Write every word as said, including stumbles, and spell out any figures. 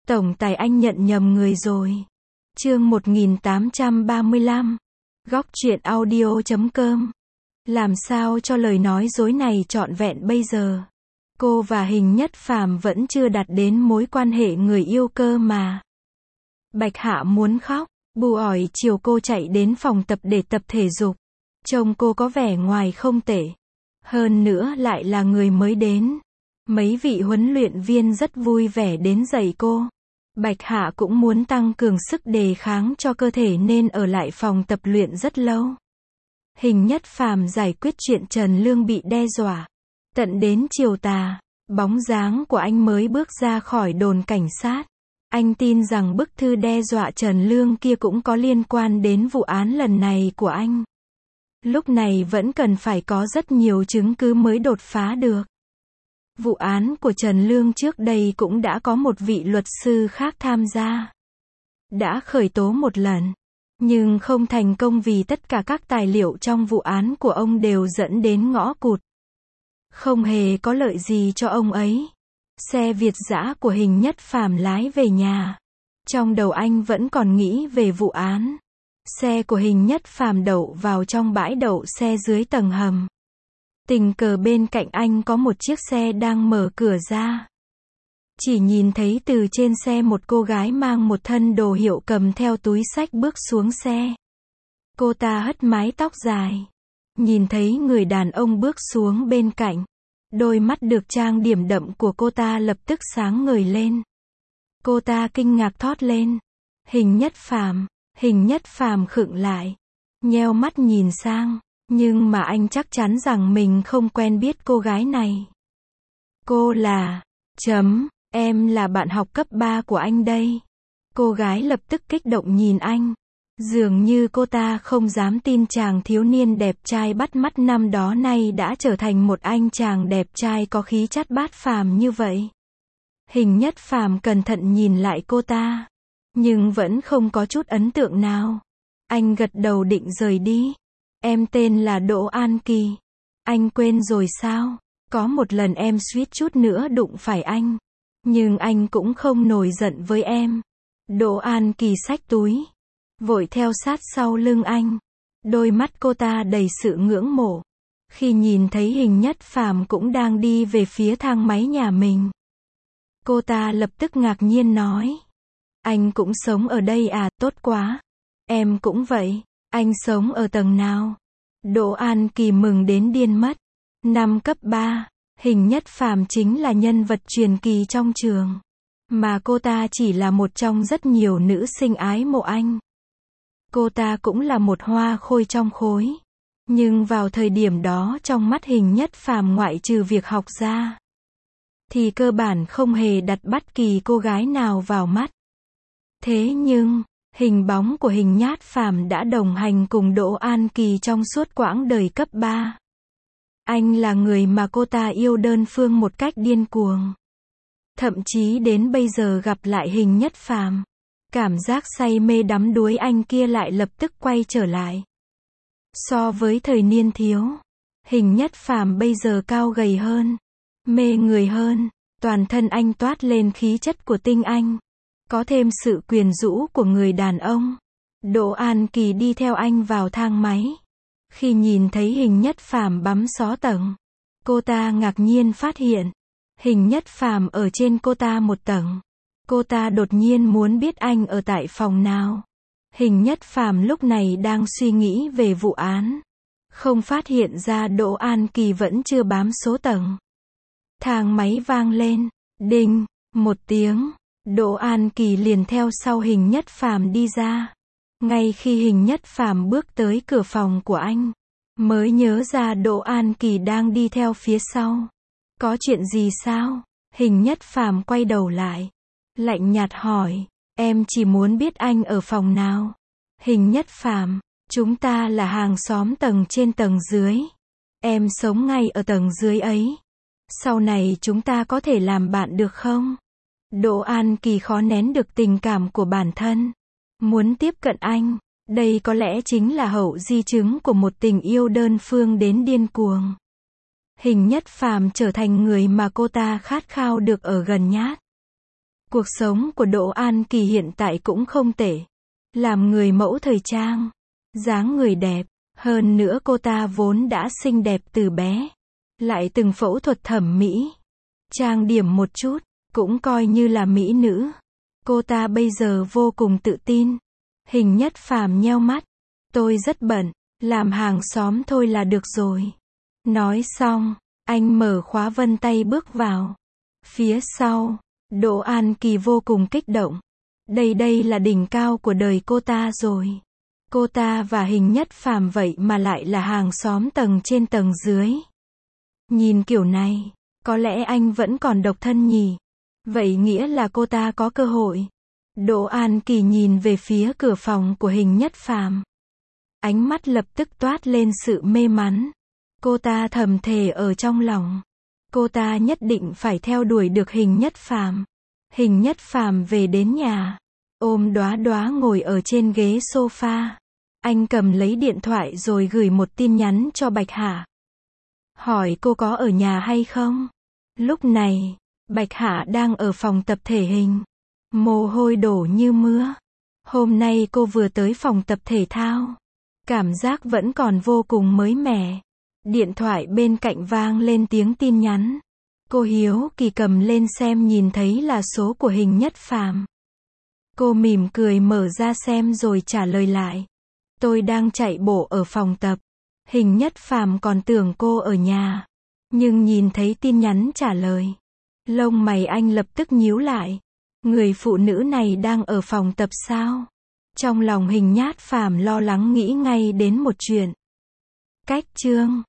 Tổng tài anh nhận nhầm người rồi. Chương một nghìn tám trăm ba mươi lăm. Góc truyện audio chấm com. Làm sao cho lời nói dối này trọn vẹn bây giờ? Cô và Hình Nhất Phàm vẫn chưa đạt đến mối quan hệ người yêu cơ mà. Bạch Hạ muốn khóc, bù ỏi chiều cô chạy đến phòng tập để tập thể dục. Trông cô có vẻ ngoài không tệ. Hơn nữa lại là người mới đến. Mấy vị huấn luyện viên rất vui vẻ đến dạy cô. Bạch Hạ cũng muốn tăng cường sức đề kháng cho cơ thể nên ở lại phòng tập luyện rất lâu. Hình Nhất Phàm giải quyết chuyện Trần Lương bị đe dọa. Tận đến chiều tà, bóng dáng của anh mới bước ra khỏi đồn cảnh sát. Anh tin rằng bức thư đe dọa Trần Lương kia cũng có liên quan đến vụ án lần này của anh. Lúc này vẫn cần phải có rất nhiều chứng cứ mới đột phá được. Vụ án của Trần Lương trước đây cũng đã có một vị luật sư khác tham gia. Đã khởi tố một lần, nhưng không thành công vì tất cả các tài liệu trong vụ án của ông đều dẫn đến ngõ cụt. Không hề có lợi gì cho ông ấy. Xe Việt dã của Hình Nhất Phàm lái về nhà. Trong đầu anh vẫn còn nghĩ về vụ án. Xe của Hình Nhất Phàm đậu vào trong bãi đậu xe dưới tầng hầm. Tình cờ bên cạnh anh có một chiếc xe đang mở cửa ra. Chỉ nhìn thấy từ trên xe một cô gái mang một thân đồ hiệu cầm theo túi xách bước xuống xe. Cô ta hất mái tóc dài. Nhìn thấy người đàn ông bước xuống bên cạnh. Đôi mắt được trang điểm đậm của cô ta lập tức sáng ngời lên. Cô ta kinh ngạc thốt lên. Hình Nhất Phàm. Hình Nhất Phàm khựng lại. Nheo mắt nhìn sang. Nhưng mà anh chắc chắn rằng mình không quen biết cô gái này. Cô là... Chấm, em là bạn học cấp ba của anh đây. Cô gái lập tức kích động nhìn anh. Dường như cô ta không dám tin chàng thiếu niên đẹp trai bắt mắt năm đó nay đã trở thành một anh chàng đẹp trai có khí chất bát phàm như vậy. Hình Nhất Phàm cẩn thận nhìn lại cô ta. Nhưng vẫn không có chút ấn tượng nào. Anh gật đầu định rời đi. Em tên là Đỗ An Kỳ. Anh quên rồi sao? Có một lần em suýt chút nữa đụng phải anh. Nhưng anh cũng không nổi giận với em. Đỗ An Kỳ xách túi. Vội theo sát sau lưng anh. Đôi mắt cô ta đầy sự ngưỡng mộ. Khi nhìn thấy Hình Nhất Phàm cũng đang đi về phía thang máy nhà mình. Cô ta lập tức ngạc nhiên nói. Anh cũng sống ở đây à, tốt quá. Em cũng vậy. Anh sống ở tầng nào? Đỗ An Kỳ mừng đến điên mất. Năm cấp ba, Hình Nhất Phàm chính là nhân vật truyền kỳ trong trường. Mà cô ta chỉ là một trong rất nhiều nữ sinh ái mộ anh. Cô ta cũng là một hoa khôi trong khối. Nhưng vào thời điểm đó trong mắt Hình Nhất Phàm ngoại trừ việc học ra, thì cơ bản không hề đặt bất kỳ cô gái nào vào mắt. Thế nhưng... Hình bóng của Hình Nhất Phàm đã đồng hành cùng Đỗ An Kỳ trong suốt quãng đời cấp ba. Anh là người mà cô ta yêu đơn phương một cách điên cuồng. Thậm chí đến bây giờ gặp lại Hình Nhất Phàm, cảm giác say mê đắm đuối anh kia lại lập tức quay trở lại. So với thời niên thiếu, Hình Nhất Phàm bây giờ cao gầy hơn, mê người hơn, toàn thân anh toát lên khí chất của tinh anh. Có thêm sự quyến rũ của người đàn ông. Đỗ An Kỳ đi theo anh vào thang máy. Khi nhìn thấy Hình Nhất Phàm bấm số tầng, cô ta ngạc nhiên phát hiện Hình Nhất Phàm ở trên cô ta một tầng. Cô ta đột nhiên muốn biết anh ở tại phòng nào. Hình Nhất Phàm lúc này đang suy nghĩ về vụ án, không phát hiện ra Đỗ An Kỳ vẫn chưa bám số tầng. Thang máy vang lên, đinh, một tiếng. Đỗ An Kỳ liền theo sau Hình Nhất Phàm đi ra. Ngay khi Hình Nhất Phàm bước tới cửa phòng của anh, mới nhớ ra Đỗ An Kỳ đang đi theo phía sau. Có chuyện gì sao? Hình Nhất Phàm quay đầu lại, lạnh nhạt hỏi. Em chỉ muốn biết anh ở phòng nào. Hình Nhất Phàm, chúng ta là hàng xóm tầng trên tầng dưới. Em sống ngay ở tầng dưới ấy. Sau này chúng ta có thể làm bạn được không? Đỗ An Kỳ khó nén được tình cảm của bản thân. Muốn tiếp cận anh. Đây có lẽ chính là hậu di chứng của một tình yêu đơn phương đến điên cuồng. Hình Nhất Phàm trở thành người mà cô ta khát khao được ở gần nhất. Cuộc sống của Đỗ An Kỳ hiện tại cũng không tệ. Làm người mẫu thời trang, dáng người đẹp, hơn nữa cô ta vốn đã xinh đẹp từ bé, lại từng phẫu thuật thẩm mỹ, trang điểm một chút, cũng coi như là mỹ nữ. Cô ta bây giờ vô cùng tự tin. Hình Nhất Phàm nheo mắt. Tôi rất bận, làm hàng xóm thôi là được rồi. Nói xong, anh mở khóa vân tay bước vào. Phía sau, Đỗ An Kỳ vô cùng kích động. Đây đây là đỉnh cao của đời cô ta rồi. Cô ta và Hình Nhất Phàm vậy mà lại là hàng xóm tầng trên tầng dưới. Nhìn kiểu này, có lẽ anh vẫn còn độc thân nhỉ? Vậy nghĩa là cô ta có cơ hội. Đỗ An Kỳ nhìn về phía cửa phòng của Hình Nhất Phàm. Ánh mắt lập tức toát lên sự mê mắn. Cô ta thầm thề ở trong lòng. Cô ta nhất định phải theo đuổi được Hình Nhất Phàm. Hình Nhất Phàm về đến nhà, ôm Đóa Đóa ngồi ở trên ghế sofa. Anh cầm lấy điện thoại rồi gửi một tin nhắn cho Bạch Hạ. Hỏi cô có ở nhà hay không? Lúc này, Bạch Hạ đang ở phòng tập thể hình. Mồ hôi đổ như mưa. Hôm nay cô vừa tới phòng tập thể thao. Cảm giác vẫn còn vô cùng mới mẻ. Điện thoại bên cạnh vang lên tiếng tin nhắn. Cô hiếu kỳ cầm lên xem, nhìn thấy là số của Hình Nhất Phàm. Cô mỉm cười mở ra xem rồi trả lời lại. Tôi đang chạy bộ ở phòng tập. Hình Nhất Phàm còn tưởng cô ở nhà. Nhưng nhìn thấy tin nhắn trả lời, lông mày anh lập tức nhíu lại. Người phụ nữ này đang ở phòng tập sao? Trong lòng Hình Nhất Phàm lo lắng nghĩ ngay đến một chuyện. Cách chương